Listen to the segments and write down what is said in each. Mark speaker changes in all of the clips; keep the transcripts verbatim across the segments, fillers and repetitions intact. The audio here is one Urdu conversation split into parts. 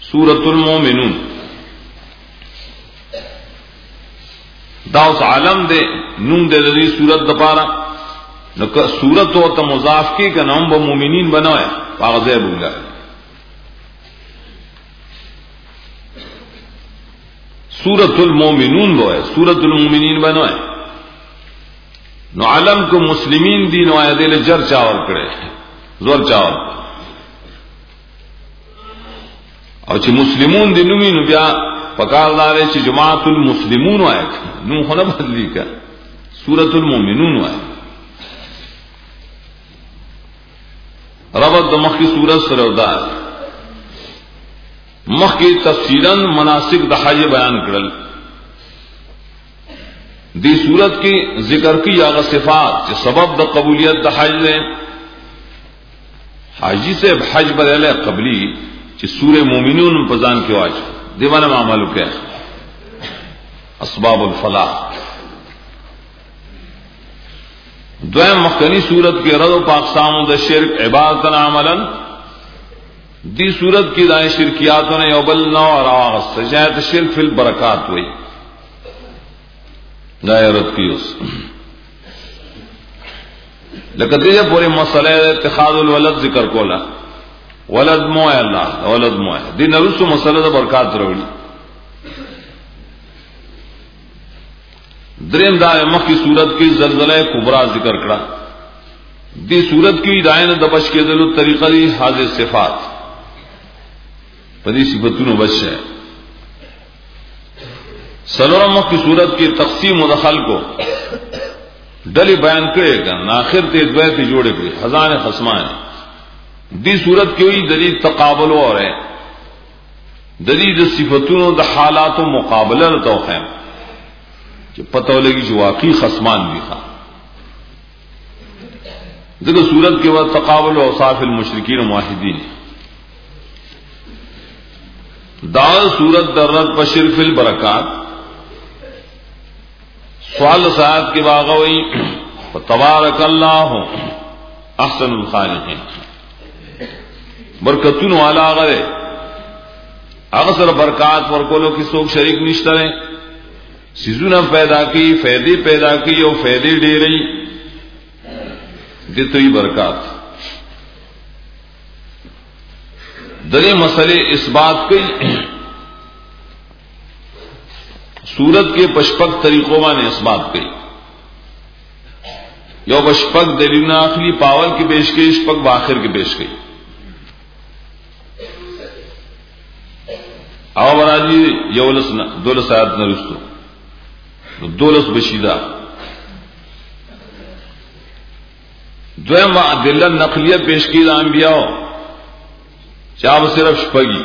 Speaker 1: سورۃ المومنون دا اس عالم دے نون دے دی سورت دپارا نو کہ سورت ہو تو مضاف کی کہ نام با مومنین بنوائے پاغذے بولا سورۃ المومنون بوئے سورۃ المومنین بنوائے نو عالم کو مسلمین دی نو آیا دل جر چاول کرے زور چاول اور چی مسلمون دی نوی نو بیا پکار دارے چی جماعت المسلمون آئے نو خدا بدلی کا سورۃ المومنون آئے ربط دمخ کی سورت سرودار مخ کی تفصیلاً مناسک دحائی بیان کرل دی سورت کی ذکر کی یا صفات چی سبب دا قبولیت دحائی دے حاجی سے حج بدل قبلی چی سورہ مومنون پزان کی واج دیوانا معاملو کہ اسباب الفلاح دویم مخکنی صورت کی رد و پاکستان دا شرک عبادتن عملا دی صورت کی دائیں شرکیاتوں نے یوبلنا اور آغاز سجایت شرک فی البرکات ہوئی دائیں رد کی اس لیکن دیجئے پوری مسئلہ اتخاذ الولد ذکر کولا ولد موئے اللہ ولد موئے دی نرسو مسئلہ دا برکات روڑی دریم دا مخ کی صورت کی زلزلہ کبرا ذکر کرا دی صورت کی دائن دبش کے دل طریقہ دی حاضر صفات پدی صفتوں بچ ہے سلورہ مخ کی صورت کی تقسیم و دخل کو ڈلی بیان کرے گا ناخر تے دوے تے جوڑے گئے خزانے خصمان دی صورت کی ہوئی دلیل تقابل اور ہے دلیل صفتوں دا حالات و مقابلہ توخیم کہ پتہ لگی جو واقعی خصمان بھی تھا ذکر صورت کے بعد تقابل و اوصاف المشرکین و موحدین دعا صورت درد پشر فی البرکات سوال سعاد کے باغوئی تبارک اللہ احسن الخالقین برکتون والا غرے اغسر برکات ورکولو کی سوک شریک نشترے سیزونا پیدا کی فیدی پیدا کی او فیدی ڈیری جتری برکات دری مسئلے اس بات کی سورت کے پشپک طریقوں میں نے اس بات کی یو پشپک دلیل آخری پاول کی پیش کی اشپک باخر کی پیش کی او براجی یولس دولس آیات نرستو دولس بشیدہ دویم دلن نقلیہ پیش کی دا انبیاء چاہ صرف شپگی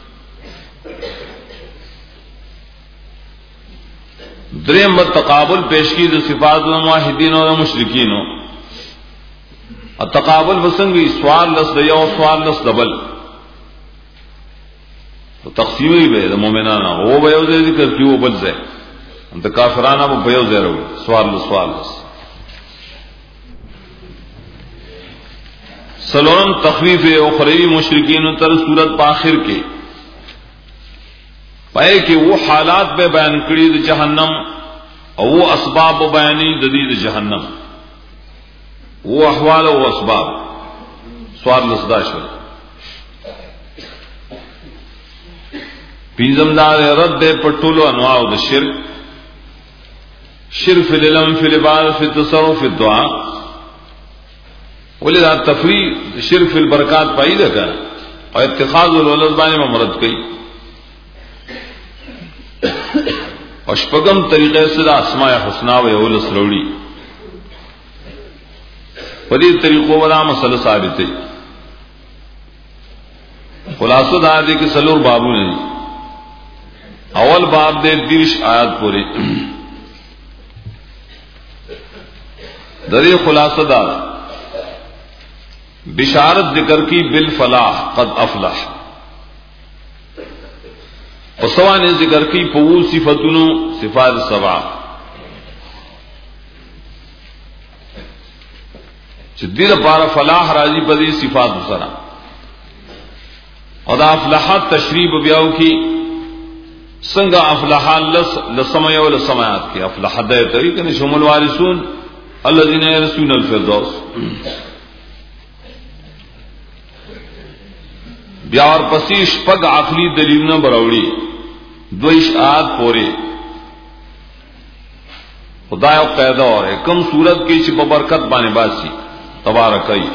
Speaker 1: دریم بد تقابل پیش کی دا صفات دا موحدین و دا مشرکین اور تقابل بسنگی سوال لس دا یو سوال لس دبل تو تقسیم ہی بے دا مومنانا وہ بیو دے ذکر کی وہ بل زے انت کافرانہ وہ بیو زے رو سوال لس سوال لس سلون تخفیف اخروی مشرکین تر صورت پاخر کے پائے کہ وہ حالات پہ بیان کری دا جہنم اور وہ اسباب بیانی جدید جہنم وہ احوال و اسباب سوال لسداشر پینزم دار رد پٹولو انواع دا شرک شرک فی العلم فی العباد فی التصرف فی الدعا ولذا تفریح شرک فی البرکات پائی دکا اور اتخاذ الولد بانے میں مرد کئی اشپگم طریقے سے اسماء حسنہ و اول سروڑی پدی طریقوں بدا مسئلہ ثابت ہے خلاصہ دا دے کہ سلور بابو نے اول باب دے دیش آیات پوری دری خلاصہ دا بشارت ذکر کی بالفلاح قد افلح وسوا نے ذکر کی پو صفتوں صفات سبع جدید پارا فلاح راضی پدی صفات سرا اور افلح تشریف بیاو کی سنگا افلح لس لسمع و لسمعات کی افلح دے طریق نے شمول وارثون الذين يرثون الفردوس. بیا اور پسیش پگ عقلی دلیل نہ بروڑی دویش آت پورے خدا قیدہ اور ہے کم صورت کی چھ ببرکت بانے باسی تبارکائی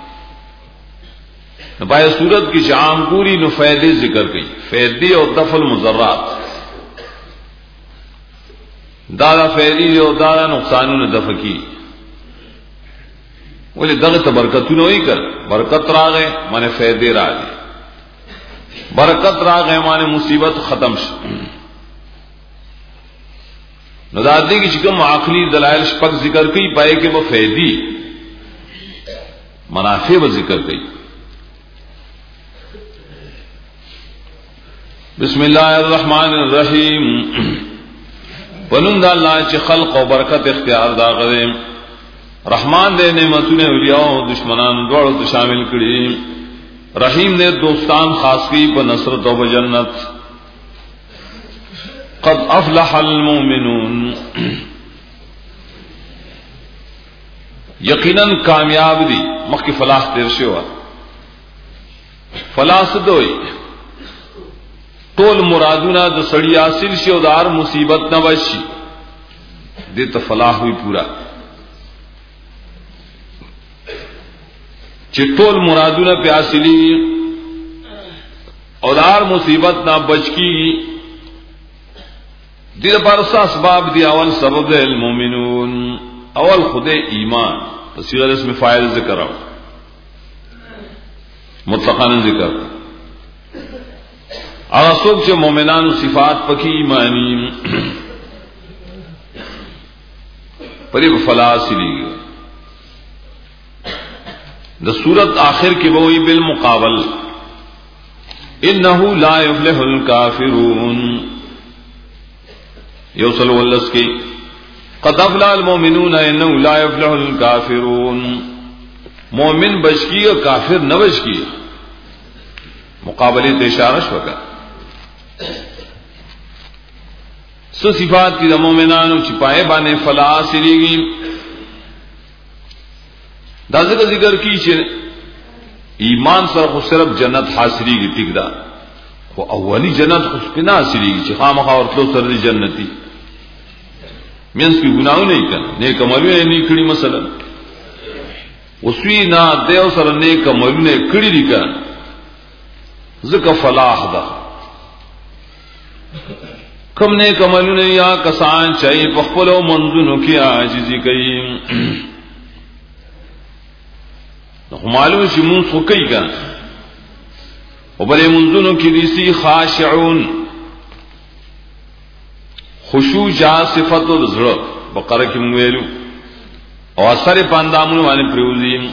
Speaker 1: نپائے صورت کی چھ عام پوری نفیدے ذکر گئی فیدی اور دفل مضرات دادا فیدی اور دادا نقصانوں نے دفع کی بولے دغت برکتوں نے کر برکت را گئے مانے فیدے را گئے برکت را گئے مانے مصیبت ختم شد ندادی کی چکم عقلی دلائل شپک ذکر کی پائے کہ وہ فیدی منافع و ذکر کی. بسم اللہ الرحمن الرحیم ونند اللہ چ خلق و برکت اختیار دا غدے رحمان دے نعمتوں نے اولیاء و دشمنان دوڑ تو شامل کری رحیم نے دوستان خاص کی پر نصرت و جنت. قد افلح المؤمنون یقیناً کامیاب دی مخی فلاح تیر شوا فلاح سدوئی طول مرادونا د سڑی حاصل شو دار مصیبت نہ بچی دے تو فلاح ہوئی پورا چٹول مرادونا پہ حاصلی اور دار مصیبت نہ بچ کی دیر پارسا اسباب دی اول سبب دے المومنون اول خود ایمان تصویر اس میں فائل ذکر آؤ مطلقاً ذکر اغسوک چے مومنان صفات پکی ایمانی پری فلاح سلی گئے دا صورت آخر کی بوئی بالمقابل انہو لا یفلح الکافرون یوصل واللس کی قد افلح المؤمنون انہو لا یفلح الکافرون مومن بچ کی اور کافر نہ بچ کی مقابلی تشارش وکا سو صفات کی دا مومنانو چپائے بانے فلاح سلی گی دا ذکر ذکر کی چھے ایمان سر خود صرف جنت حاصلی گی ٹک دا وہ اولی جنت خود پہ نہ حاصلی گی چھے خواہ مخواہ ورطلو سر دی جنتی مینس کی گناہوں نہیں کن نیک عملوں نے نہیں کھڑی مثلا اسوی نا دیو سر نیک عملوں نے کھڑی دی کن ذکر فلاح دا کم نیک عملوں نے یا کسان چاہیے پخپلو منزنوں کی آجزی کئی معلوم سی منز خو کئی کن و بلے منزنوں کی ریسی خاشعون خشوع جا صفت و زړه بقره کې موږ ویلو او اثر پاندامونو باندې پریوزیم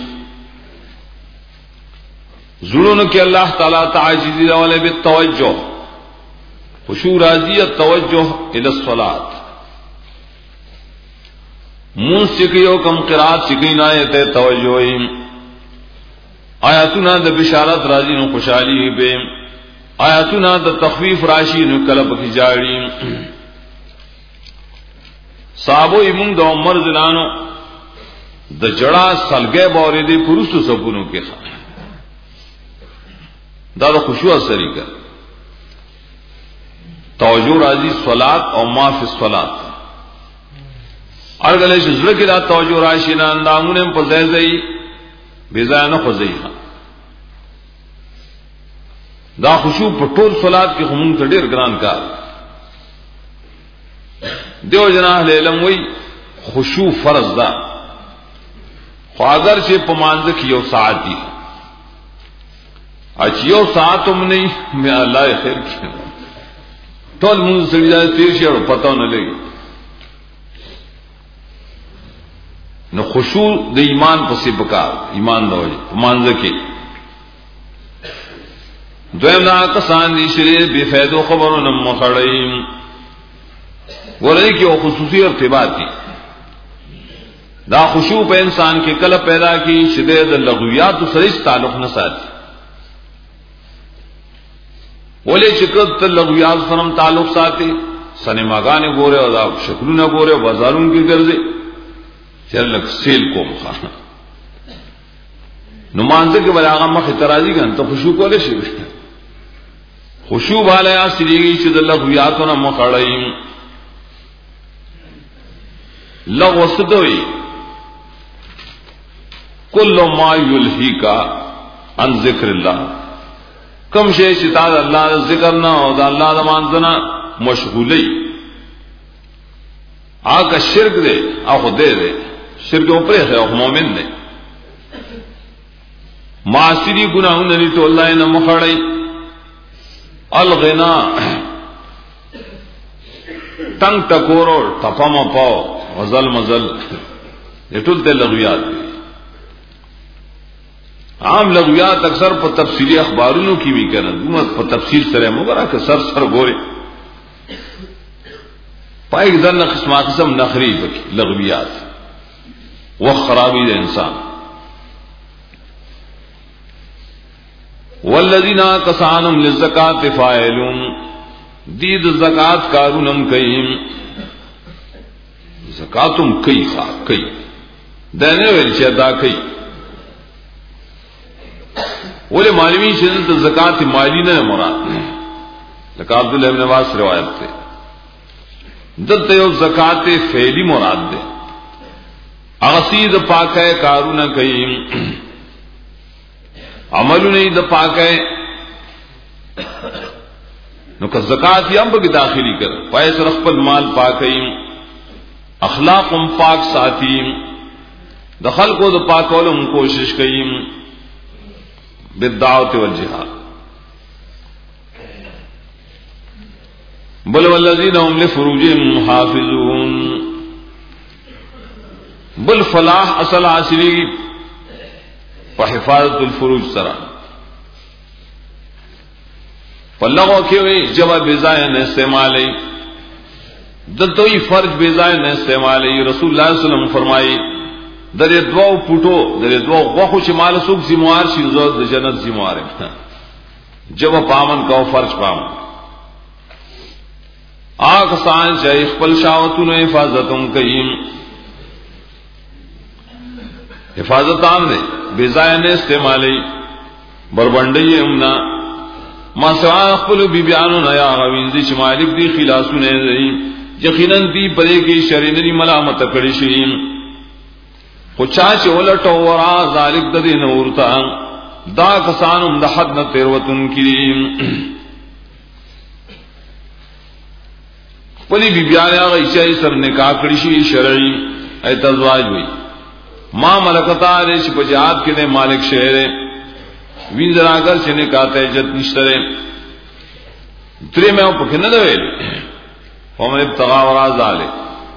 Speaker 1: زړونو کې الله تعالی تعجیز راولې بالتوجه خشوع راضی التوجه الى الصلاه موسیقیو کم قرات سکین آیت توجه آیاتنا د بشارت راضی نو خوشحالی به آیاتنا د تخفیف راشی نو کلب کی جاړي صحابو ایمون دا عمر زنانو دا جڑا سلگے باوری دی پرستو سپونو کے خواہ دا دا خشوع سری کر توجہ راضی صلاة او ما فی الصلاة ارگلے شزرکی دا توجہ راشینا اندامون ام پزیزئی بیزاینا خوزئی دا خشوع پر طول صلاة کی خمون تا دیر گران کار دیو جنا اہل علم وی خشوع فرض دا خو اگر چه پمانزه کی یو ساعت دی اچ یو ساعت ہم نہیں میں اللہ خیر کی تول منز سڑی جائے تیر شیر پتہ نہ لگی نو خشوع د ایمان پسی بکار ایمان دا وجه پمانزه کی دویم نا کسان دی شریر بے فیدو خبرو نم مخڑیم ورئی کی وہ خصوصی ارتباط دی دا خشوع پہ انسان کے کل پیدا کی شدید لغویات و سریش تعلق نہ ساتھی بولے چکت لغویات سرم تعلق ساتھی سنیما گانے گورے اور شکلوں نہ گورے بازاروں کی گرزے چل لگ سیل کو مخا نمانزے کے بلاغا مخ اعتراضی گن تو خوشو کو لے شو خوشو بالا یا سری گئی چد لغویاتوں نہ مخڑئی لغو ستوئی کل ما یلہی کا عن ذکر اللہ کم شے شتاد اللہ ذکر نہ ہو دا اللہ دا مانزنا مشغولی آکا شرک دے آخو دے دے شرک اوپرے ہے آخو مومن دے معاصری گناہوں نلی تو اللہ نے مخڑی الغنا تنگ ٹکورو ٹپا مپاو غزل مزل یہ ٹولتے لغویات دی عام لغویات اکثر پر تفصیلی اخباروں کی بھی کرنا پر تفصیل سرے مگر کہ سر سر گورے پائے گزر قسم قسم نخری بکی لغویات وہ خرابی دے انسان والذین کسانم للزکات فاعلون دید زکات کارونم کئیم زکاتم کئی خواہ کئی دینے ویلچی ادا کئی بولے معلومی شدت زکات مالی نہ مراد زکات عبداللہ ابن عباس روایت تھے دت یو زکات فعلی مراد دے اغسید پاک ہے کارو نہ کہیں عمل نہیں د پاک ہے نو کہ زکات یا امب کی داخلی کر پیس رخ مال پاک اخلاق ام پاک ساتھی دخل کو د پاک علم کوشش کئیم بالدعوت والجہاد بل والذین هم لفروجهم محافظون بل فلاح اصل عاشری وحفاظت الفروج سرا فلغو کیوئی جواب بیزائن استعمالی دلتوئی فرج بیزائن استعمالی رسول اللہ صلی اللہ علیہ وسلم فرمائی در دو پوٹو در دو غوخو چی مال سوک زموار شی زود جنت زموار جب پامن کو فرج پامن آگ سان چاہی خپل شاوتون حفاظتوں کئیم حفاظت عام دے بیزائن استعمالی بربنڈی امنا ما سوان خپلو بی بیانو نیا غوینزی چی مالک دی خلاسو نیزی یقیناً دی پدے کی شرینری ملامت کڑی شیم خچاچ اولٹو ورا ذالک ددی نورتا دا کسانم دا حد نہ تیروتن کریم پلی بی بیان آگا ایچائی سر نکاح کڑشی شرعی ای تزواج ہوئی ما ملکتا ریش پجہاد کے دے مالک شہرے وینزر آگر چھ نکاح تیجت نشترے تری میں پکھنے دویلی ومن ابتغا ورا ذالک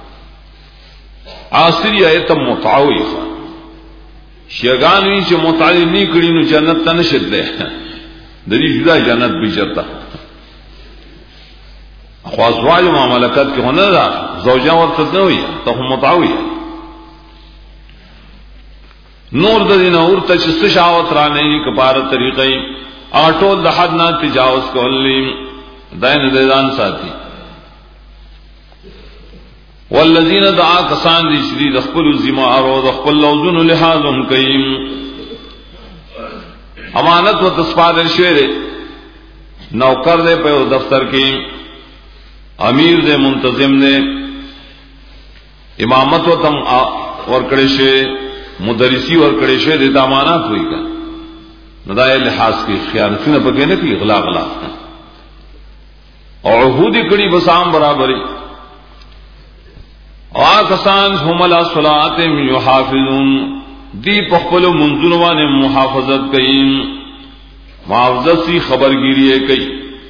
Speaker 1: آسری ایتم متعوی خواہ شیگانوی چھ متعوی نہیں کری نو جنت تا نشد لے دری جدا جنت بھی چرتا خوازواج و مملکت کے ہونے دا زوجہ ورطت نہ ہوئی تو ہم متعوی ہے نور دین اور تچ شاوت رانے کپار طریقے آٹو دحد نہ تجاوز کو لیم دین دیدان ساتھی والذین دعا کسان دی شری دخل الزمار و دخل لوزن لحاظم کئیم امانت و تصفاد شعر نوکر دے پہ دفتر کی امیر دے منتظم دے امامت و تم ورکڑے شے مدرسی ورکڑے شے دے دامانات ہوئی کا ندائے لحاظ کی خیانتی نہ پکے نہ کی غلا غلا اور عہودی کڑی بسام برابری آکسان هم علی صلاتهم یحافظون دی پخپل منزلوان محافظت کئیم محافظت سی خبرگیری کئی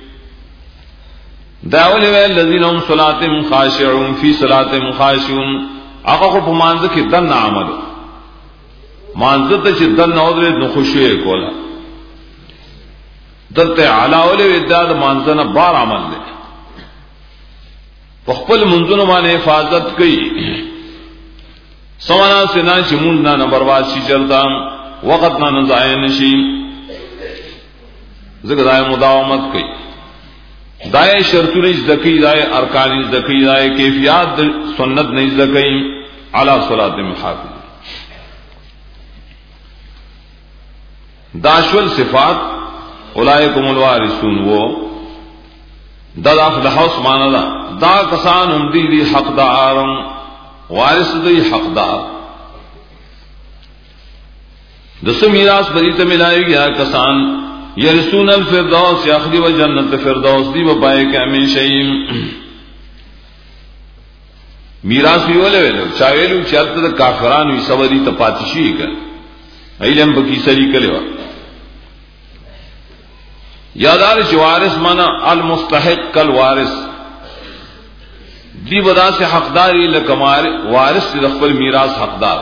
Speaker 1: داول وی الذین هم صلاتهم خاشعون فی صلاتهم خاشعون آقا کو پمانز کی دن عمل مانزت چ دن اودر نو خوشی کولا دت علاول وی داد مانزنا بار عمل دے پخپل منزلوں مانے حفاظت کئی سوانا سے نہ چمون نہ برباد سی چلتا وقت نہ ضائع نشی ذکر مداومت کئی دائے شرط نہیں زکی دائے ارکان زکی دائے کیفیات سنت نہیں زکی اعلی صلاۃ محافظ داشول صفات اولئکم الوارثون وہ دا افلح عثمان دا دا کسان ہم دی دی حقدار وارث دی حقدار دس میراث بری تے ملائے گیا کسان یرثون الفردوس یاخذ و جنت فردوس دی و پائے کہ من شیء میراث بھی ولے ولے چاویلو چرت کافران وی سوری تپاتشی کر علم بکی سری کلیوا یادار وارث مانا المستحق کل وارث دی بدا سے حقداری لکمار وارث سے رخبر میراث حقدار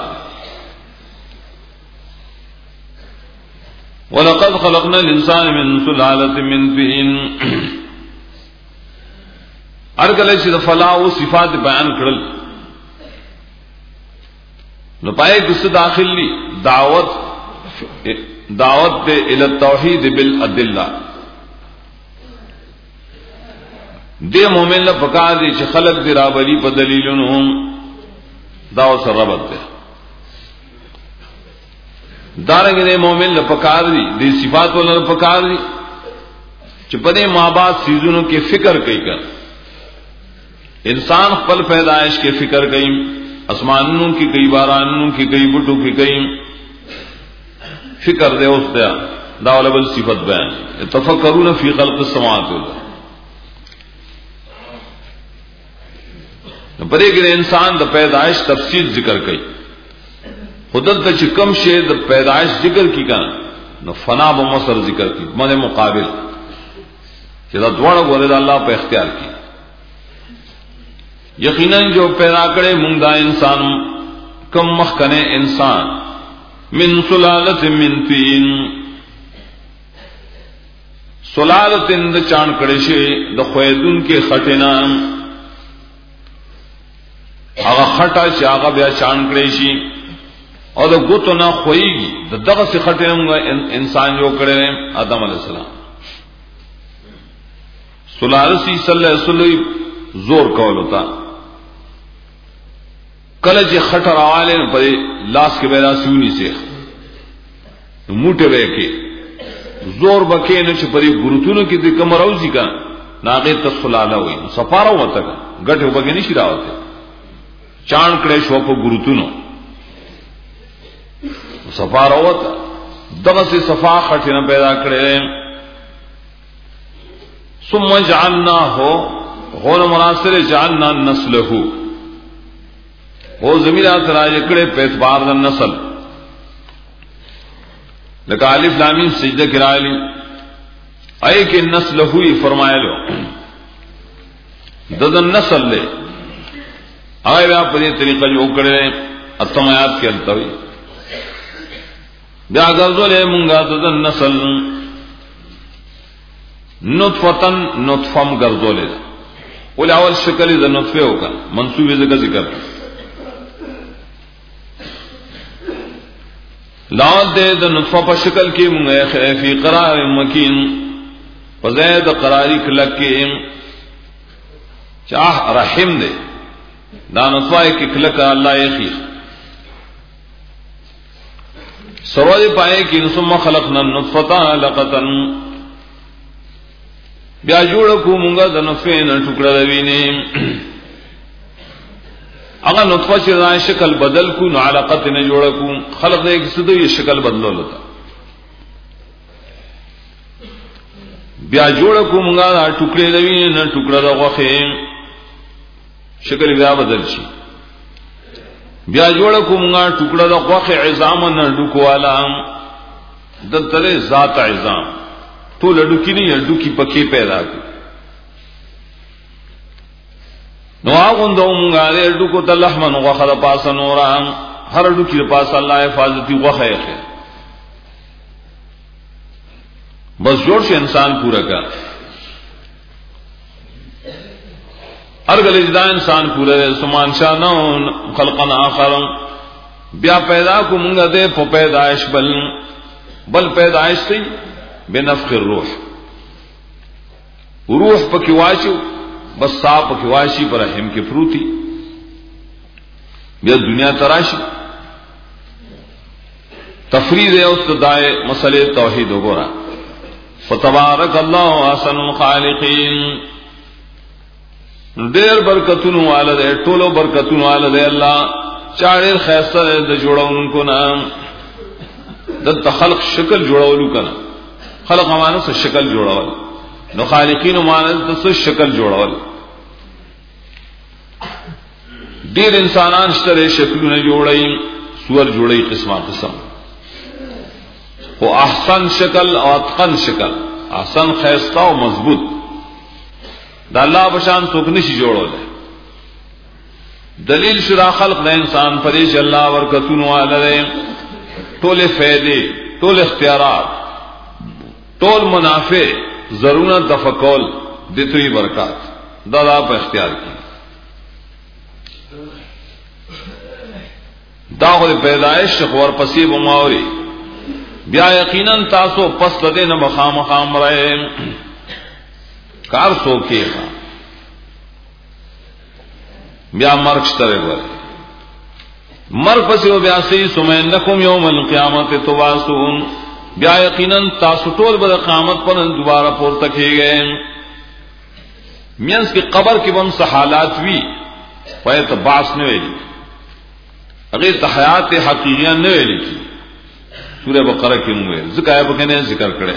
Speaker 1: وَلَقَدْ خَلَقْنَا الْإِنسَانَ مِنْ سُلَالَةٍ مِنْ طِينٍ ارگلے سے فلاح و صفات بیان کرل نو پائے کس داخل لی دعوت دعوت دے الی التوحید بالادلہ دے مومن لا پکار دی چ خلق دی رابلی په دلیلونو دعوت سره ربط دے دارنگ دے مومن لا پکار دی دی صفات ولا پکار دی چ پدے مابعد سیزونوں کے فکر کئی کر انسان خپل پیدائش کے فکر کئی اسمانوں کی کئی بارانوں کی کئی بٹو کی کئی فکر دے اس دیا داولبل صفت بیان تفکرون فی خلق السماوات والارض بڑے گرے انسان دا پیدائش تفصیل ذکر کئی خودت دا چکم شے دا پیدائش ذکر کی کا نو فنا بمصر ذکر کی من مقابل کہ دا دوڑا گولے دا اللہ پہ اختیار کی یقیناً جو پیدا کرے منگ دا انسان کم مخکنے انسان من سلالت من طین سلالت دا چان کڑے شے دا خویدون کے خٹنا آغا خٹا چی آغا بیا چان کڑے شی اور دا گتو نا خوئی گی دا دغا سے خٹے ہوں گا انسان جو کڑے رہے آدم علیہ السلام سلالسی صلی اللہ علیہ وسلم زور کول ہوتا کلچ خٹر آوالے پر لاس کے بیدا سیونی سے موٹے بے کے زور بکے نچ پری گرتونوں کی دی کمر اوزی کا ناغیر تسخلالہ ہوئی سفارہ ہوا تک گٹھ ہو بکے نہیں شرا ہوتے چاند کڑے شوپ گرتونوں سفارہ ہوا تھا دغ سے صفا خٹنا پیدا کرے ثم جعلنا ہو غور مناصر جعلنا نسلہ وہ زمینات راج کڑے پیتبار دا نسل لکہ الف لام میم سجدہ کرا لی اے کہ نسل ہوئی فرمایا لو ددن نسل لے آئے بیا پر یہ طریقہ جو کرے اتم آیات کے التوی بیا گرزو لے منگا ددن نسل نطفتن نطفم گرزو لے اولی اول شکلی دا نطفے ہوگا منصوبی ذکر ذکر لال دے دا نطفہ پا شکل کی منگے فی قرار مکین وزید قراری کلک کی چاہ رحم دے دا نطفہ ایک کلک اللہ ایخی سوال پائے کہ ثم خلقنا النطفہ علقتا بیا جوڑکو منگا دا نطفے نا ٹکڑا دوینے اگر نطفہ چیزائیں شکل بدل کو نو علاقت نے جوڑا کو خلق دے کسی تو یہ شکل بدلو لتا بیا جوڑا کو منگا دا ٹکڑے دوی نہ ٹکڑا دا غوخے شکل بیا بدل شی بیا جوڑا کو منگا ٹکڑا دا غوخے عظام نہ ڈکو والا دلترے ذات عظام تو لڈکی نہیں ڈکی پکی پیدا کی نو آگون دو منگا دے ڈکو تا لحمن غوخ دا پاسا نورا ہر ڈکی دا پاسا اللہ حفاظتی غوخ ہے خیر بس جوڑ سے انسان پورا کر ارگل اجدا انسان پورا دے سمان شاہ نو خلقن آخر بیا پیدا کو منگا دے پو پیدائش بل بل پیدائش تی بنفخ الروح روح پکې واچو بس صاحب پکې واشي پر رحم کې پروتي بیا دنیا تراشي تفرید ہے استدائے مسئلے توحید وګورا فتبارک الله احسن الخالقین ډېر برکتونو والده ټولو برکتونو والده الله چاړې خیسته د جوړونکو نام د خلق شکل جوړولو کنه خلق مانو څه شکل جوړول نو خالقین مانو څه شکل جوړول ډېر انسانان ستره شکلونه جوړي سور جوړي قسمه قسم او احسن شکل او اتقن شکل احسن خیسته او مضبوط دا الله بشان څوک نشي جوړول دلیل شرا خلق د انسان پرې چې الله ورکتون والے ټول فائدې ټول اختیارات ټول منافع ضرورت تفکول دتوی برکات دا دا په اختیار کې دا غو پیدائش خور پسې بماوري بیا یقینا تاسو پس لدې نه مخامخ امره کار سو کې بیا مرګ شته وره مرګ پسې بیا سي سمنکم یوم القیامت تبعثون بیا یقینا تاسو ټول به قیامت پر دوباره پورته کېږئ مینس کې قبر کې هم حالات وی پای ته باس نه ویلي هغه ته حیات حقیقیه نه ویلي سورہ بقرہ کې موږ ذکر آیا په نه ذکر کړه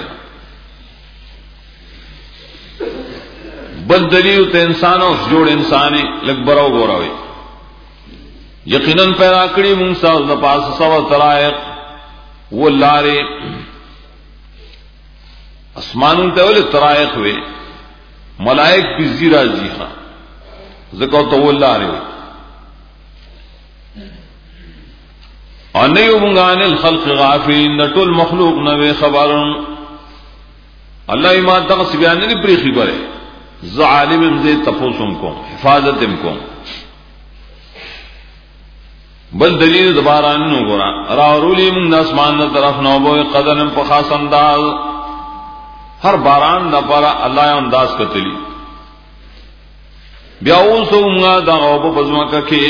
Speaker 1: بل دلیل ته انسانو جوړ انساني لګبرو ګوراوي یقینا پیدا کړی موږ ساز د پاس سو ترایق ولاره اسمانون ته ول ترایق وي ملائک په زیرا زیها زکو ته ولاره ان یوم عن الخلق غافلین نټول مخلوق نو خبرون الله ما تاسو بیان نه پری خبره ظالم دې تپوسم کو حفاظت هم کو بل دلیل دوباره نو ګورا راورولی من اسمان نه طرف نو بو قدم په خاص انداز هر باران د پر الله انداز کتلی بیا اوسومغه دا او په پزما کې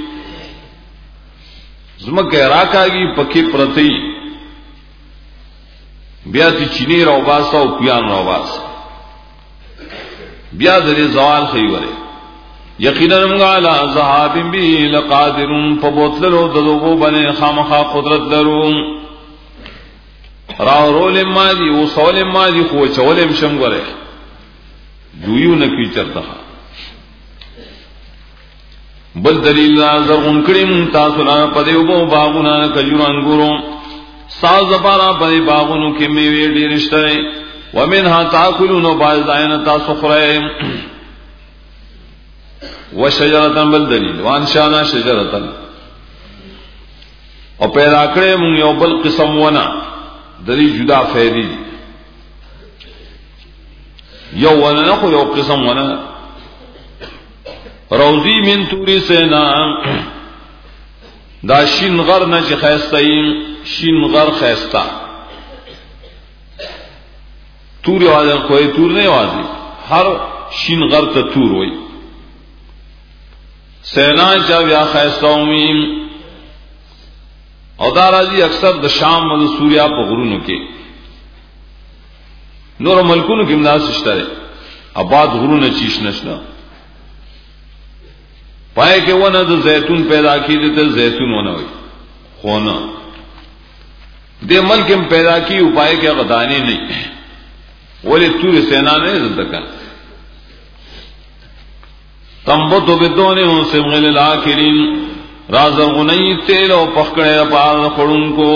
Speaker 1: زمکه راکاږي پکې پرتی بیا تی چینی راو باسا او پیان راو باسا بیا دې زوال خیوره یقینا موږ علی ذهاب به لقادرون فبوتلو دغه باندې خامخا قدرت درو راو رول مادي او سوال مادي خو چولم شم غره دویو نه کی چرته بل دلیل نظر ان کړي مون تاسو نه پدې وبو باغونه کجوران ګورو ساز زبارا پدې باغونو کې میوه ډېر شته ومنها تاكلون بعض عین تاسو خورئ وشجرة بل دلیل وانشانا شجرة او پیدا کړي مون یو بل قسم ونه دلی جدا فیدی یو ونه نه خو یو قسم ونه روزی من توری سینا دا شین غر نه چې خیستایم شین غر خیستا تور واځه کوئی تور نه واځي هر شین غر ته تور وای سینا چا بیا خیستاومیم او دا راځي اکثر د شام او د سوریا په غرونو کې نور ملکونو کې مداس شته آباد غرونه چیش نشنا پای کې ونه د زیتون پیدا کیږي ته زیتون ونه وي خو نه د ملک پیدا کی پای کې غدانی نه ولې تور سینا نه زدکا تنبتو بدونه سمغل الاخرین راز غنی تیل او پخکړه پاز خړون کو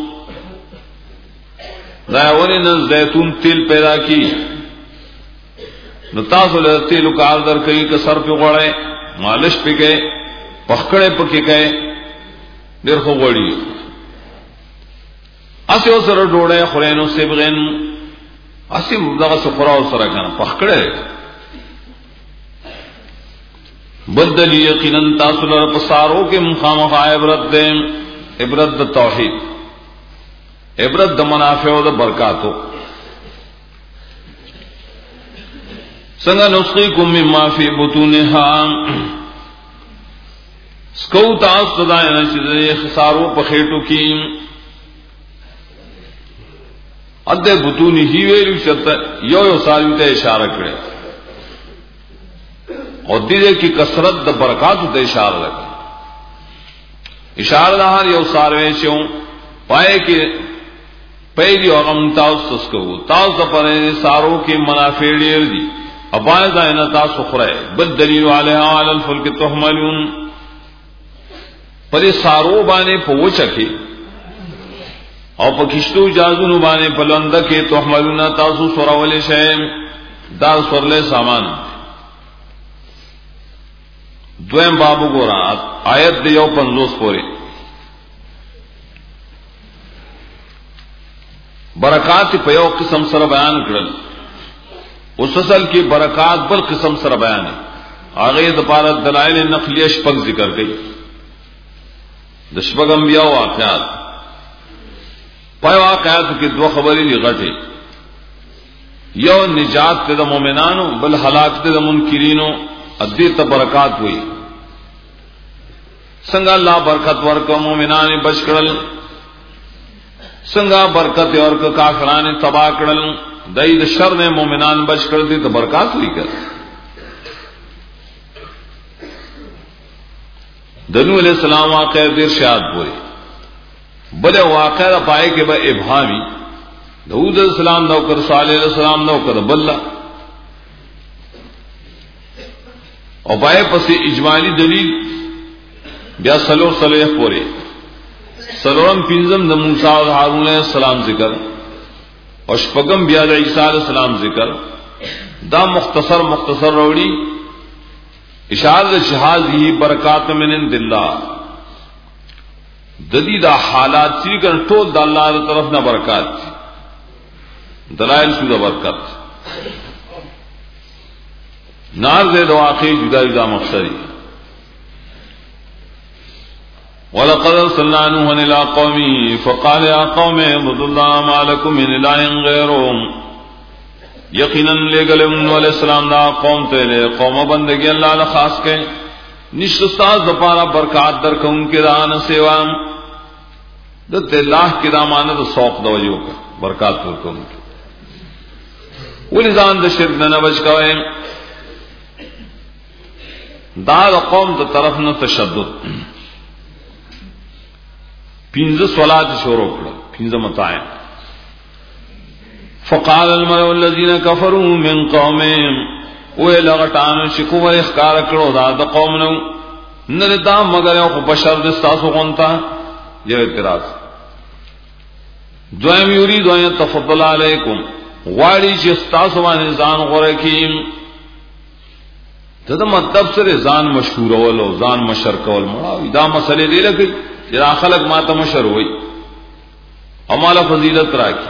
Speaker 1: دا ولې نه زیتون تیل پیدا کی نو تاسو له تیل کار در کوي که سر په غړای مالش پکې پخکړه پکې کوي ډېر خو غړي اسه سره ډوړې خورینو سیبغن اسه دغه سفراو سره کنه پخکړه بدل یقینا تاسو لپاره پسارو کې مخامخ عبرت دې عبرت د توحید عبرت د منافع او د برکاتو سنگا نسقیکم مما فی بطونها سکو تاس تدائنا چیزے خسارو پخیٹو کی ادھے بطونی ہی ویلو شتا یو یو ساریو تے اشارہ کرے اور دیدے کی کسرت دا برکاتو تے اشارہ لگے اشارہ دہار یو ساروے چوں پائے کہ پہلی اور غم تاؤس تسکو تاؤس دا پر سارو کی منافع دیر دی ابائے دائنا تاؤس خرائے بل دلیل علیہا علی الفلک تحملون پر سارو بانے پوچا کی اور پکشتو جازونو بانے پلندکے تحملون تاسو سوراولے شیم دار سورلے سامان دویم بابو کو رات آیت دیو پنزوس پورے برکات پیو قسم سر بیان کرل اس اصل کی برکات بل قسم سر بیان ہے آگے دپارت دلائل نقلیہ شپک ذکر گئی دشپک انبیاء واقعات پائے واقعات کی دو خبری لی غٹے یو نجات تے دا مومنانو بل ہلاک تے دا منکرینو ادیت برکات ہوئی سنگا اللہ برکت ورکا مومنان بچ کرل سنگا برکت اور کافران تباہ کرل دید شر میں مومنان بچ کر دی تو برکات ہوئی کر دنو علیہ السلام واقع دیر شہاد پوری بلے واقع پائے کہ بے ابہامی داود علیہ السلام نو کر صالح علیہ السلام نو کر بلہ اور پائے پسی اجمالی دلیل بیا سلور صلیح پورے سلورم پینزم دا موسیٰ و ہارون علیہ السلام ذکر اور شپگم بیا دا عیسیٰ علیہ السلام ذکر دا مختصر مختصر روڑی اشارہ شہاز ہی برکات من عند اللہ ددی دا حالات چی کر ٹول دا اللہ دا طرف نہ برکات دلائل شو دا برکت نار دے دو واقعی جدا جدا مقصدی وَلَقَدْ أَرْسَلْنَا نُوحًا إِلَىٰ قَوْمِهِ فَقَالَ يَا قَوْمِ اعْبُدُوا اللَّهَ مَا لَكُم مِّنْ إِلَٰهٍ غَيْرُهُ یقیناً لے گلے انہوں علیہ السلام دا قوم تے لے قوم بندگی اللہ نے خاص کے نشتستاز دپارا برکات در کے ان کے دان سیوام دتے اللہ کی دامانہ دا سوق دوجو کا برکات پر کو ان کی وہ نظام دا شرک نہ بچ کوئے دا دا قوم دا طرف نہ تشدد پینز صلاة شروع کرو پینز متائیں فقال الملأ الذين كفروا من قومهم وہ لغٹان شکو و اخکار کرو دا دا قوم نو نلتا مگر او بشر دستاسو غنتا یہ اعتراض دویم یرید ان يتفضل علیکم غاڑی چی استاسو و نظام غرکیم دا مطلب سر زان مشہور اولو زان مشر کول مڑاوی دا مسئلے دے لگئی جدا خلق ماتا مشر ہوئی ہمالا فضیلت راکی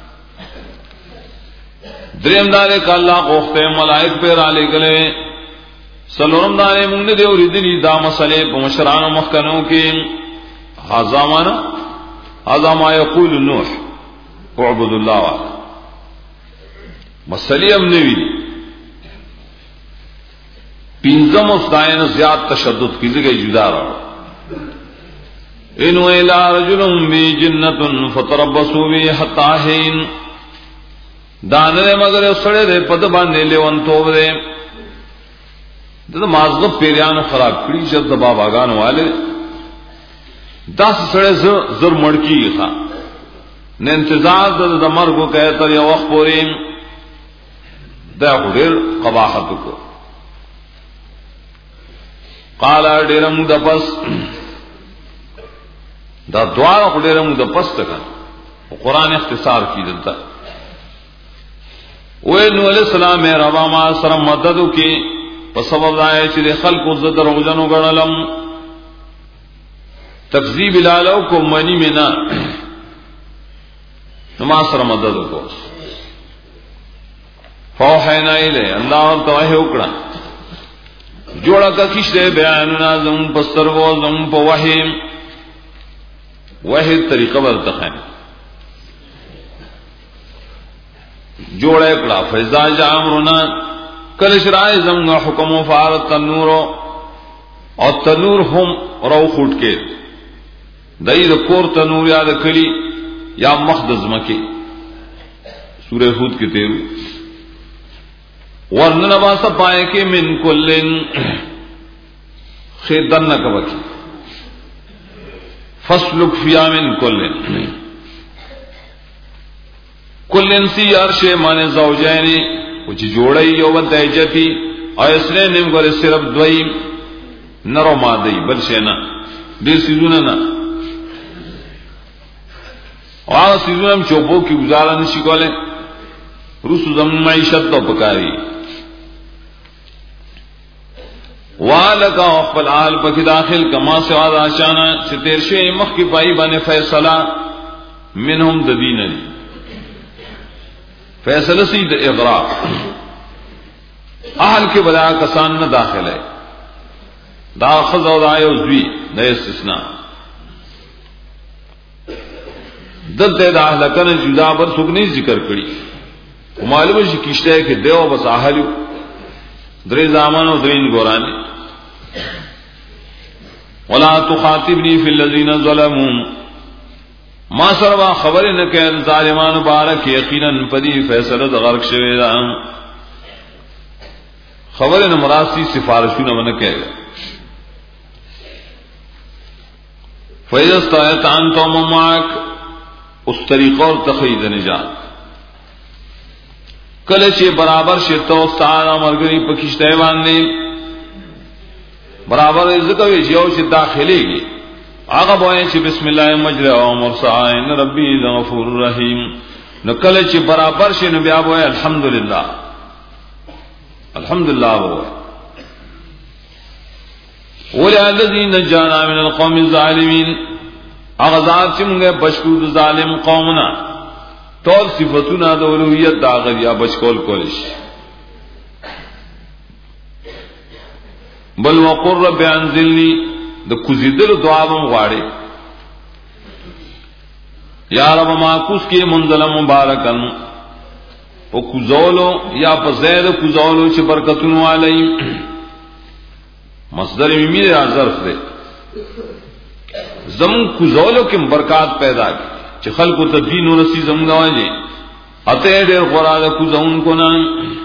Speaker 1: دریم دارے کا اللہ قوختے ملائک پہ رالے گلے سلورم دارے منگ دے اور ادنی دا مسئلے پا مشران و مخکنوں کی حضامانا حضاما یقول نوح اعبد اللہ والا مسئلے ہم نے بھی پینزم استائن زیاد تشدد کی جگہ جدا رہا انو الى رجل بی جنت فتربصوا بی حتی حین دانے مگر سڑے دے پد باندھے لے ون توب دے دا مازغب پیریان خراب کڑی شد دا باباگان والے دس سڑے زر مڑکی خوا نے انتظار دا دا مرگو کہتا یا وقت پورین دا خدر قباحت کو قالا ڈیرم دا پس دا دوارا خدرم دا پس تکا قرآن اختصار کی دلتا اوے نو علیہ السلام میں ربا ما سر مددو کی پسبب دائے چلے خلق و زدر غجنو گرنلم تکذیب الالو کو منی میں نا نما سر مددو کو فوحینا الے اللہ اور توحی اکڑا جوڑا کا کش دے بیاننا زم پسترگو زم پا وحیم وحی طریقہ برتخین جوڑے کڑا فیضا جا امرنا کل شرائے زمگا حکم و فارت تنور اور تنور ہم رو خوٹ کے دئی د کور تنور یا د کلی یا مخدز مکی سورہ ہود کی تیرو ورنہ باسا پائے کہ من کلن خیدن نہ کبکی فسلک فیا من کلن کلن سی عرش مانے زوجینی کچھ جوڑئی یوبن تیجتی اور اس نے نم گرے صرف دوئی نرو مادئی بل شینا دیر سیزونا نا اور سیزونا ہم چوبوں کی گزارا نشی کولے رسو زمن معیشت تو پکاری والکا اقبل آل پکی داخل کما سواد آشانا سے تیرشے مخ کی پائی بانے فیصلہ منہم ددین فیصلہ سید اغراق اہل کے بلا کسان نہ داخل ہے داخل اور آئے عزوی نئے استثناء دل تے داخلہ کرنے جدا بر سکنی ذکر کری معلوم ہے کشتے ہے کہ دیو بس آہلیو درے زامان و درین گورانی ولا تخاطبنی فی الذین ظلمون ما سروا خبر نہ کہ ظالمان بارک یقیناً پدی فیصلہ غرق شوی دا خبر نہ مراسی سفارشوں نہ من کہے فیض استایت ان تو معک اس طریقہ اور تخید نجات کل چے برابر شتو استاد مرگری پکشتے باندے برابر ذکر یو چ داخلے گی آغا بوئیں چی بسم اللہ مجرع و مرسعین ربی غفور رحیم نکل چی برابر شی نبی آبوئے الحمدللہ الحمدللہ بوئے اولی الذی نجانا من القوم الظالمین آغا ذات چی منگے بشکود ظالم قومنا طول صفتنا دولویت داغر یا بشکول کولش بل وقر رب انزلنی د کوزیدل دعا بم غواړي یا رب ماکوس کی منزل مبارکن او کوزولو یا په زید کوزولو چې برکتونو علی مصدر میمی یا ظرف دے زم کوزولو کې برکات پیدا کی چې خلقو ته دین او رسی زم غواړي اته دې قران کوزون کو نه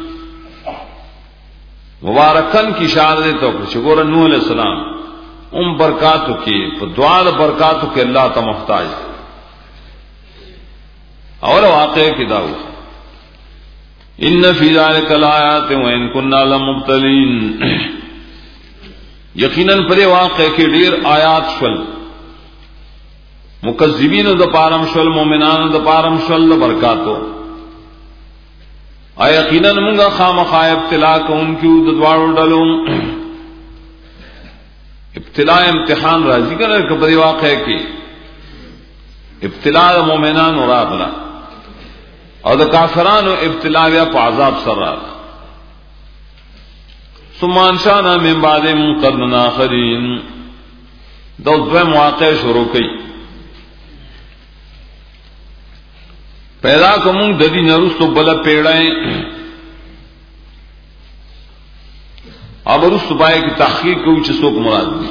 Speaker 1: مبارکن کی شان دے تو چې ګور نوح علیہ السلام ام برکاتو کی دعا برکاتو کے اللہ تا محتاج اور واقع کی داو ان فی ذلک الآیات وان کنا لمبتلین یقیناً پر واقع کی ډیر آیات شول مکذبین د پارم شول مومنان د پارم شول برکاتو ا یقیناً منگا خامخا ابتلا کو ان کی د دوارو ډلو ابتلاء امتحان راضی کرنے کا بڑی واقع ہے کہ ابتلاء مومنان اور آخلا اور کافران و ابتلاء یا عذاب سر رہا سمان شانا من بعد قرن آخرین دو دویم واقع شروع کی پیدا کمونگ ددی نرس تو بلا پیڑائیں اب رس پائے کی تحقیق کو چسوک مراد دی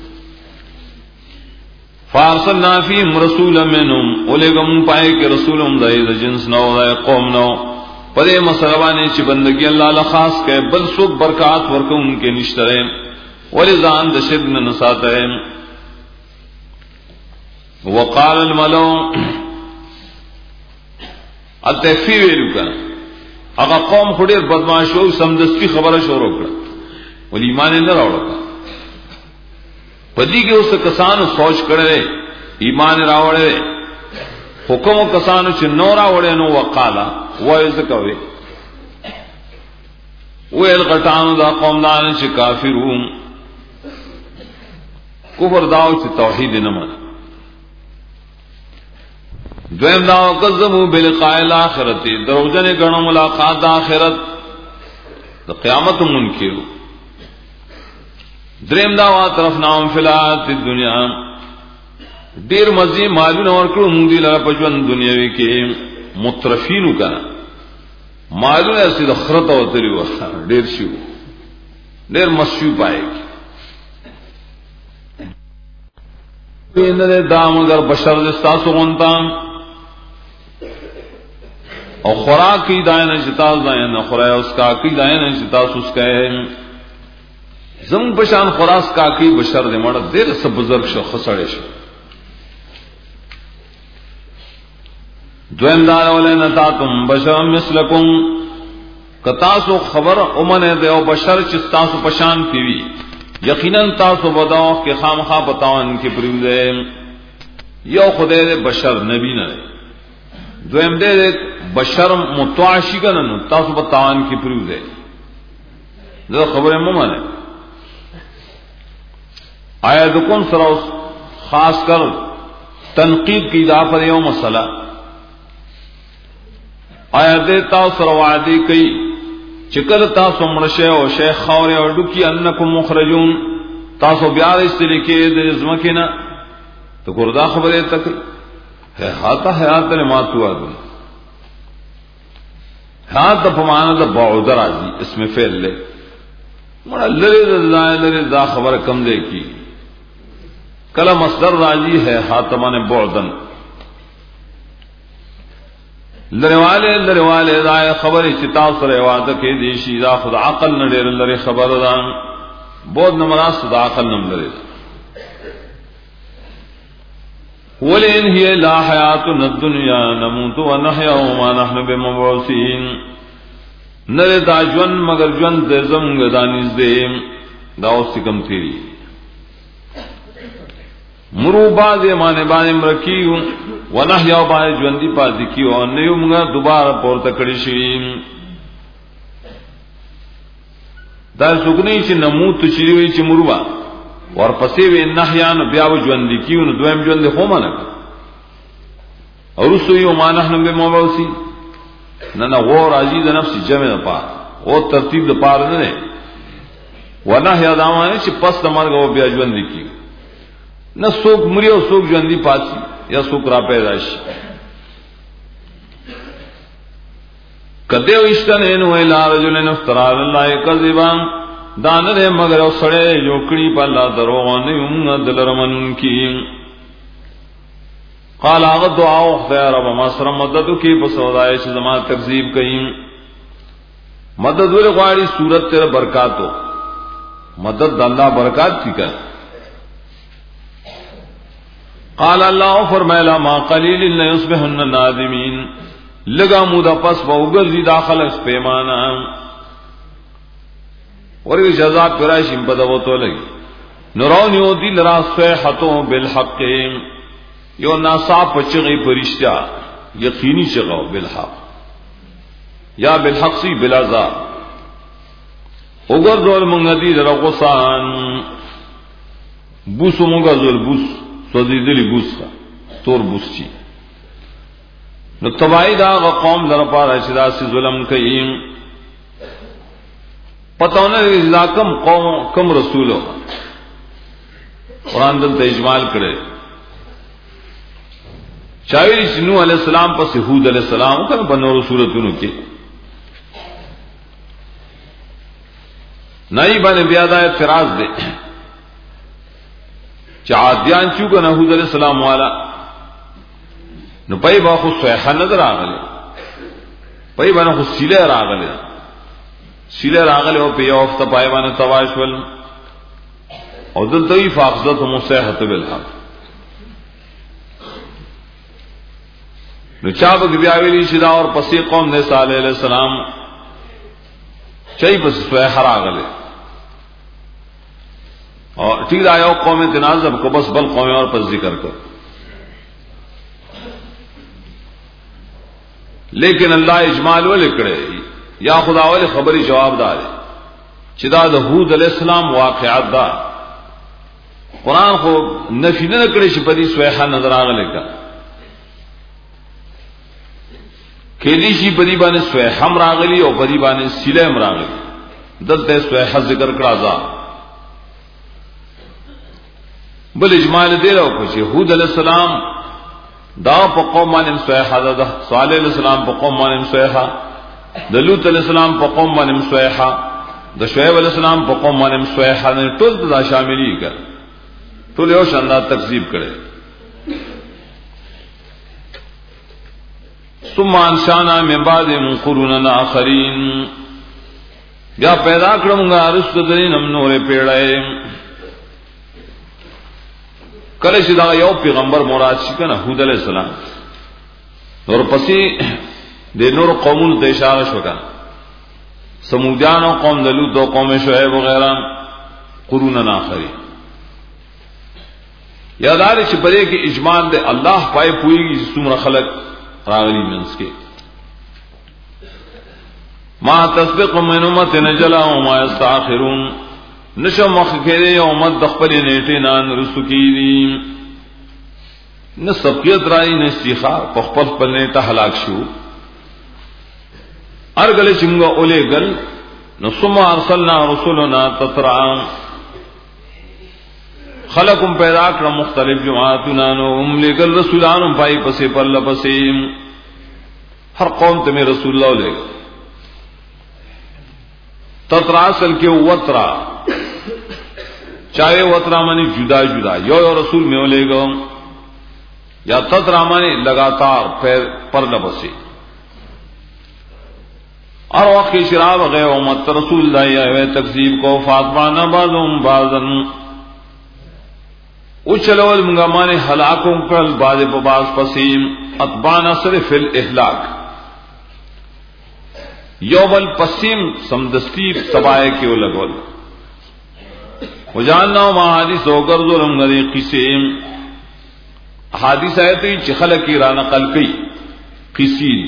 Speaker 1: فارسلنا فیہم رسولا منہم اولے گم پائے کہ رسولم دائی دا جنس نو دائی قوم نو پدے مسلوانے چی بندگی اللہ لخاص کے بل سوک برکات ورکو ان کے نشترے ولی زان دا شدن نساتے وقال الملو التحفی ویلو کنا اگا قوم خودیر بدماشو سمدستی خبر شروع کرا ولی ایمان نہ راوڑا پدی کے اس کسانو سوچ کرے ایمان راوڑے حکم کسانو چ نو راوڑے نو وقالا وایز کوي ویل غټانو دا قوم دان چې کافرون کفر داو چې توحید نه من دویم داو کذبوا بلقاء الاخرت دروژن غنو ملاقات اخرت د قیامت منکر دریم داوا طرف نام فلات دنیا دیر مزی معلوم اور کړو مونږ دی لپاره پجوان دنیاوی کې مترفینو کا معلوم ہے سید خرط او تری و ډیر شو ډیر مسشو پائے گی ان دام اگر بشر دستا سغنتان اور خوراک کی دائیں نشتاز دائیں نہ خورائے اس کا کی دائیں نشتاز اس کا ہے زم پشان خوراس کا کی بشر دے مڑ دیر سے بزرگ شو خسڑے شو دویم دار والے نتا تم بشر مثلکم کتاسو خبر امن دے او بشر چستاسو پشان کیوی یقیناً تاسو بداو کہ خام خواہ بتاون کی پریوزے یو خدے دے بشر نبی نہ دویم دے دے بشر متعاشی کا ننو تاسو بتاون کی پریوزے دے خبر ممن ہے آیا دکن سروس خاص کر تنقید کی دا پر یو مسئلہ آیا دے تاو سروادی کئی چکل تاسو مرشے او شیخ خاورے اور ڈکی انکم مخرجون تاسو بیار اس طریقے دے زمکینا تو گردہ خبریں تک ہے ہاتا حیات لمات ہوا دن ہاتھ دا پمانا دا بعودر آجی اس میں فیل لے مڑا لرے دا لرے دا خبر کم دے کی کلا مصدر راجی ہے ہاتمان بعدن لرے والے لرے والے دا خبر چتاو سر وعدہ کے دیشی دا خود عقل نڈیر لرے خبر دا بود نمراس دا عقل نم لرے وَلِئِنْ هِيَ لَا حَيَاتُنَا الدُّنْيَا نَمُوتُ وَنَحْيَا وَمَا نَحْنُ بِمَبْعُوثِينَ نرے دا جون مگر جون دے زمگ دانیز دے دا اسی کم تیری مرو باز مانے بانے مرکیو ونحیا بانے جون دی پاتی کیو نیو منگا دوبارہ پورتا کڑی شویم دا سکنی چی نموت چیوی چی مرو با اور پسیوی نحیان بیاو جون دی کیو نو دویم جون دی خوما نکا اور اس سوی وما نحن بمبعوثی ننا غور عزیز نفسی جمع دا پار غور ترتیب دا پار ننے ونحیا دامانے چی پس دا مرگا و بیا جون دی کیو نہ سوک مری اور سوک جوندی پاسی یا سوک را پیدائش کدیو اشتن اینو الى رجلن افترا اللہ کذبان داندے مگر او سڑے جو کڑی پا اللہ دروغانی امنا دلرمن کی قال آغد دعاو اختیا رب ماسر مددو کی پسودائش زمان تکذیب کئیم مدد ولی غاری صورت تیر برکاتو مدد اللہ برکات تھی کر قال اللہ فرمائلا ما قلیل اللہ یصبحن نادمین لگا مودا پس باوگرزی داخل اس پیمانا اور یہ جزا پرائشیم بدو تو لگی نرونیو دی لرا صیحتوں بالحق یو ناسا پچغی پرشتیا یقینی چغو بالحق یا بالحق سی بلازا اگر دول منگدی لرا غصان بوسو منگا زول بوس سوزی دلی بوس کا تور بوس چی نو تباہی دا آغا قوم در پارا چدا سی ظلم کئیم پتونے اذا کم قوم کم رسولو قرآن دلتا اجمال کرے چاویلی چنو علیہ السلام پس حود علیہ السلام کن بنو رسولتونو کی نئی بن بیادہ اعتراض دے چادیان چوکا نحود علیہ السلام والا نو پئی با خود سویحہ نظر آگلے پئی با خود سیلے راگلے سیلے راگلے و پی افتا پائی بانا تواشول او دلتوی فاقضت مسیحت بالحق نو چابک بیاویلی شدا اور پسی قوم نے صالح علیہ السلام چاہی پس سویحہ راگلے اور ٹھیک آیا قوم تنازب کو بس بل قوم اور پس ذکر کر لیکن اللہ اجمال وہ لکڑے یا خدا والے خبری جواب دار چدا حود علیہ السلام واقعات دا قرآن کو نفی نہ لکڑے شپدی سویحہ نظر آگلے کا کھیلی شی پدی بانے سویحہ مراغلی اور پدی بانے سیلے مراغلی دلتے سویحہ ذکر کرا دا بل اجمال دے رہو کچھ حود علیہ السلام دا پا قوم مانم سویحہ دا صالح علیہ السلام پا قوم مانم سویحہ د لوط علیہ السلام په قوم باندې مسویحه، د شعیب علیہ السلام په قوم باندې مسویحه، نه ټول دا شاملې کړ، ټول یو شاندار تکذیب کړي. ثم انشانا من بعدهم قرونا آخرین، بیا پیدا کړم غا رست دین هم نورې پیړای. کله چې دا یو پیغمبر مراد شي کنه هود علیہ السلام، نور پسې د نور قومونو ته اشاره شو کنه، سمودیان او قوم د لوط او قوم شعیب وغیرہ قرونا آخرین. یادار چې پرې کې اجمال د الله پای پويږي څومره خلق راغلي منس کې. ما تسبق من امت نجلا وما يستاخرون، نشو مخ کېږي او امت د خپل نیټه نان رسو کېږي، نه سبقیت راي نه استخار په خپل خپل نیټه هلاک شو. ارګل چې موږ اولې ګل نو ثم ارسلنا رسلنا تترا، خلقم پیدا کړ مختلف جماعتنا نو هم لګل رسولانو پای پسې پر لپسې، ہر قوم تمہیں رسول اللہ لے گا. تترا اصل کے وترا، چاہے وترا مانی جدا جدا، یو یو رسول میں لے گا، یا تترا مانی لگاتار پیر پر لپسے. اور وقت کی شراب گئے امت رسول اللہ یا تکذیب کو فاطمہ بعضهم بعضا، اچھلول منگا مانے ہلاکوں کل بعض بباس پسیم، اتبانا صرف الاحلاک، یوبل پسیم سمدستی تبائے کے لگول. وجعلنا ما حدیث وگر ظلم غری قسیم، حدیث آیتی چخل کی را نقل کی قسین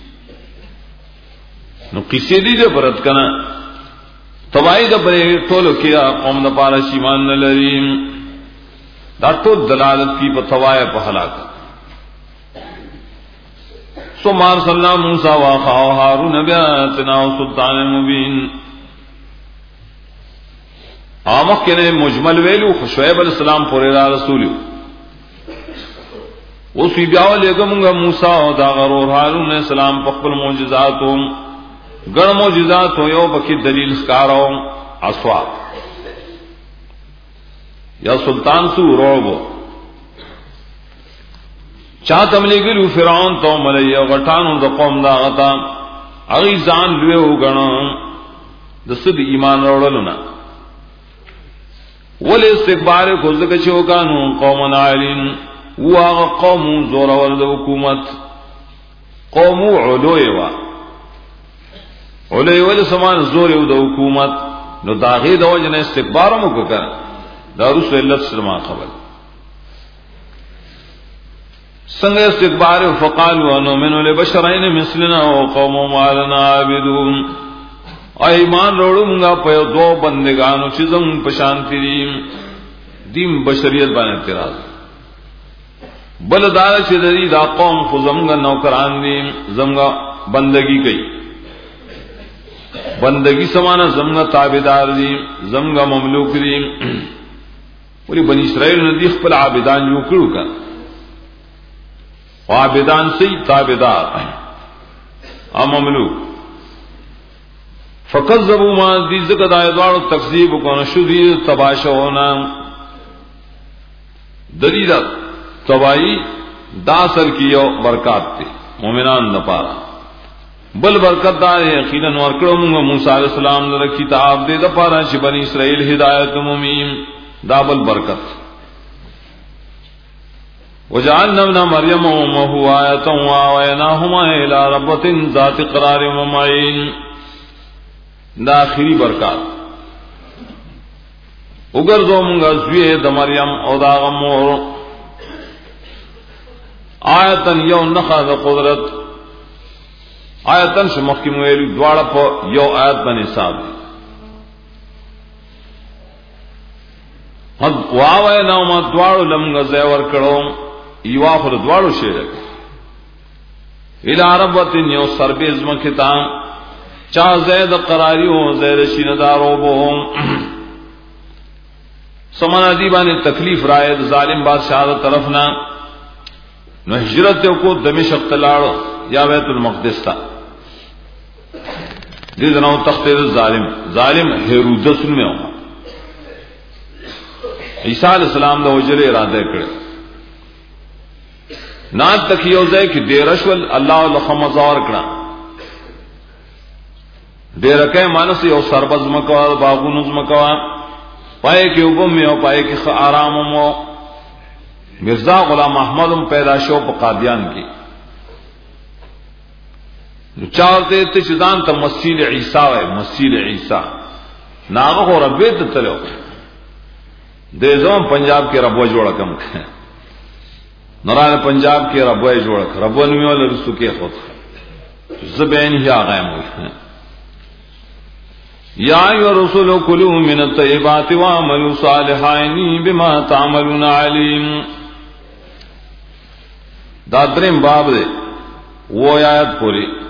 Speaker 1: نو قسی دی دے برد کنا تبائی دا برے ٹولو کیا قوم دا پارا شیمان نلریم، دا ٹول دلالت کی پا تبائی پا حلاک. ثم ارسلنا موسى واخاه هارون بآياتنا وسلطان مبين. آمخ کے نے مجمل ویلو شعیب علیہ السلام پورے را رسولو وہ سی بیاو لے گا منگا موسیٰ و داغر اور ہارون علیہ السلام پخبل معجزاتوں گڑ معجزاتوں یو بکی دلیل سکاروں عصواب یا سلطان سو روبو چاہت عملی گلو فرعون تو ملی غٹانو دا قوم دا غتا اغیزان لوے ہو گنا دا سب ایمان روڑلونا ولی استقبار کو ذکچو کانو قوم نائلین واغ قوم زور ورد حکومت قوم علوی وا علوی ولی سمان زور ورد حکومت نو داغی دا وجن استقبارمو ککر دا رسول اللہ صلی اللہ علیہ وسلم سنگ استقبار فقالوا نؤمن لبشرین مثلنا وقوم ما لنا عابدون، ایمان روڑو منگا پہ دو بندگانو چیزم پشانتی دیم دیم بشریت بان اعتراض بل دار چیزی دا قوم خزمگا نوکران دیم زمگا بندگی کئی، بندگی سمانا زمگا تابدار دیم زمگا مملوک دیم. ولی بنی اسرائیل ندیخ پل عابدان جو کرو کا عابدان سی تابدار ام مملوک. فکذبوا ما دی زکد ایدوار تکذیب کو شدید تباشونا دلیل تبائی داسر کی یو برکات تے مومنان نپارا بل برکت دار یقینا ورکڑو منگا موسیٰ علیہ السلام در کتاب دے دا پارا چی بنی اسرائیل ہدایت ممیم دا بل برکت. وجعلنا ابن مریم وامه آیة وآویناهما الى ربۃ ذات قرار ومعین، دا آخری برکات. اگرزو منگا زوی دا مریم او دا غمور آیتن یو نخا دا قدرت، آیتن سے مخیم ویلو دوارا پا یو آیت بنی صاحب واویناهما دوارو لمگا زیور کرو ایوا خود دوارو شیرک الى ربۃ یو سربیز مکتان چاہ زید قراری ہو زید شیندارو بو سمانا دیبانی تکلیف رائد ظالم بادشاہ طرفنا نو ہجرت کو دمشق تلاڑو یا بیت المقدس تا دی جناو تخت ظالم ظالم ہیرودس میں ہوں عیسیٰ علیہ السلام دا وجل ارادہ کرے نہ تکیو زے کہ دیرشول اللہ لخمزار کرا دیرکے مانسی او سربز مکوا باغونز مکوا پائے کی اوبم میں ہو پائے کی آرام ہو مرزا غلام احمد پیدا شو پا قادیان کی چارتے تشدان تا مسیل عیسیٰ ہے مسیل عیسیٰ ناغا ہو ربی تتلو دے زمان پنجاب کے ربو جوڑا کم کھیں نران پنجاب کے ربو جوڑا کھیں ربو نمی والا رسو کے خود زبین ہی آغائم ہوئی یا ایو رسول کلو من الطیبات وعملوا صالحائنی بما تعملون علیم دادرین باب دے وہ آیت پوری